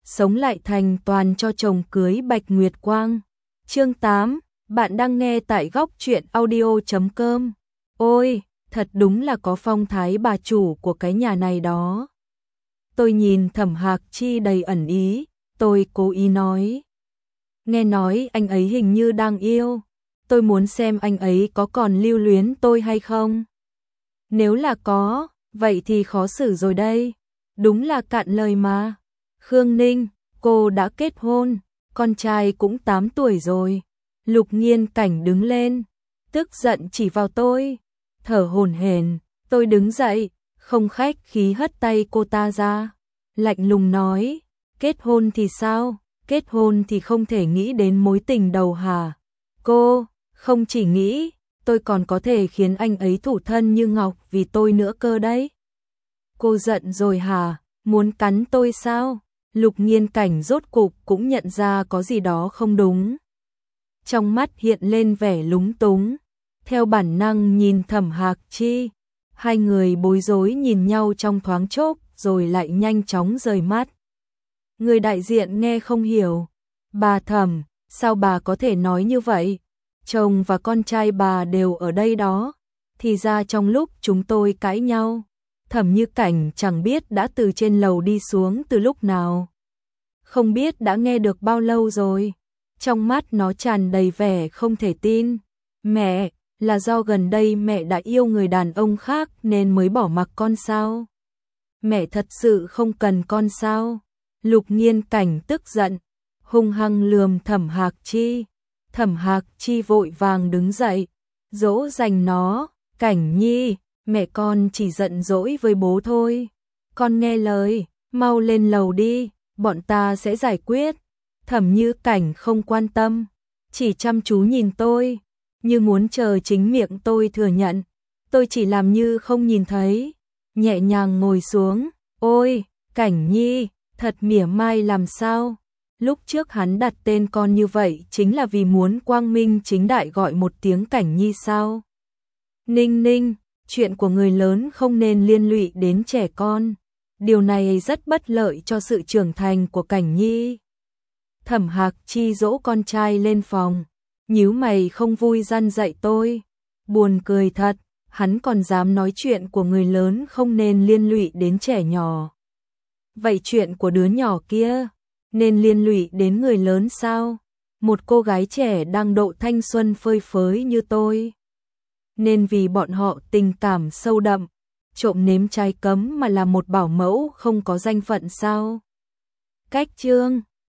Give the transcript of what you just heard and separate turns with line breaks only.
sống lại thành toàn cho chồng cưới Bạch Nguyệt Quang. Chương 8, bạn đang nghe tại góc truyện audio.com. Ôi, thật đúng là có phong thái bà chủ của cái nhà này đó. Tôi nhìn Thẩm Hạc Chi đầy ẩn ý, tôi cố ý nói. Nghe nói anh ấy hình như đang yêu, tôi muốn xem anh ấy có còn lưu luyến tôi hay không. Nếu là có, vậy thì khó xử rồi đây. Đúng là cạn lời mà. Khương Ninh, cô đã kết hôn, con trai cũng 8 tuổi rồi. Lục Nghiên Cảnh đứng lên, tức giận chỉ vào tôi, thở hổn hển. Tôi đứng dậy, không khách khí hất tay cô ta ra, lạnh lùng nói, kết hôn thì sao? Kết hôn thì không thể nghĩ đến mối tình đầu hả? Cô, không chỉ nghĩ, tôi còn có thể khiến anh ấy thủ thân như ngọc vì tôi nữa cơ đấy. Cô giận rồi hả? Muốn cắn tôi sao? Lục Nghiên Cảnh rốt cục cũng nhận ra có gì đó không đúng. Trong mắt hiện lên vẻ lúng túng, theo bản năng nhìn Thẩm Hạc Chi. Hai người bối rối nhìn nhau trong thoáng chốc rồi lại nhanh chóng rời mắt. Người đại diện nghe không hiểu. Bà Thẩm, sao bà có thể nói như vậy? Chồng và con trai bà đều ở đây đó. Thì ra trong lúc chúng tôi cãi nhau, Thẩm Như Cảnh chẳng biết đã từ trên lầu đi xuống từ lúc nào. Không biết đã nghe được bao lâu rồi. Trong mắt nó tràn đầy vẻ không thể tin. Mẹ, là do gần đây mẹ đã yêu người đàn ông khác nên mới bỏ mặc con sao? Mẹ thật sự không cần con sao? Lục Nghiên Cảnh tức giận, hung hăng lườm Thẩm Hạc Chi. Thẩm Hạc Chi vội vàng đứng dậy, dỗ dành nó. Cảnh Nhi, mẹ con chỉ giận dỗi với bố thôi. Con nghe lời, mau lên lầu đi, bọn ta sẽ giải quyết. Thẩm Như Cảnh không quan tâm, chỉ chăm chú nhìn tôi, như muốn chờ chính miệng tôi thừa nhận. Tôi chỉ làm như không nhìn thấy, nhẹ nhàng ngồi xuống. Ôi, Cảnh Nhi, thật mỉa mai làm sao? Lúc trước hắn đặt tên con như vậy chính là vì muốn quang minh chính đại gọi một tiếng Cảnh Nhi sao? Ninh Ninh, chuyện của người lớn không nên liên lụy đến trẻ con. Điều này rất bất lợi cho sự trưởng thành của Cảnh Nhi. Thẩm Hạc Chi dỗ con trai lên phòng, nhíu mày không vui răn dạy tôi. Buồn cười thật, hắn còn dám nói chuyện của người lớn không nên liên lụy đến trẻ nhỏ. Vậy chuyện của đứa nhỏ kia nên liên lụy đến người lớn sao? Một cô gái trẻ đang độ thanh xuân phơi phới như tôi, nên vì bọn họ tình cảm sâu đậm, trộm nếm trái cấm mà là một bảo mẫu không có danh phận sao? Cách chương